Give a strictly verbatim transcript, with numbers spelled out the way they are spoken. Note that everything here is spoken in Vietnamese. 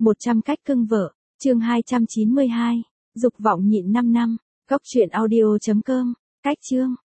một trăm cách cưng vợ, chương hai trăm chín mươi hai, dục vọng nhịn năm năm, cốc truyện audio chấm com, cách chương,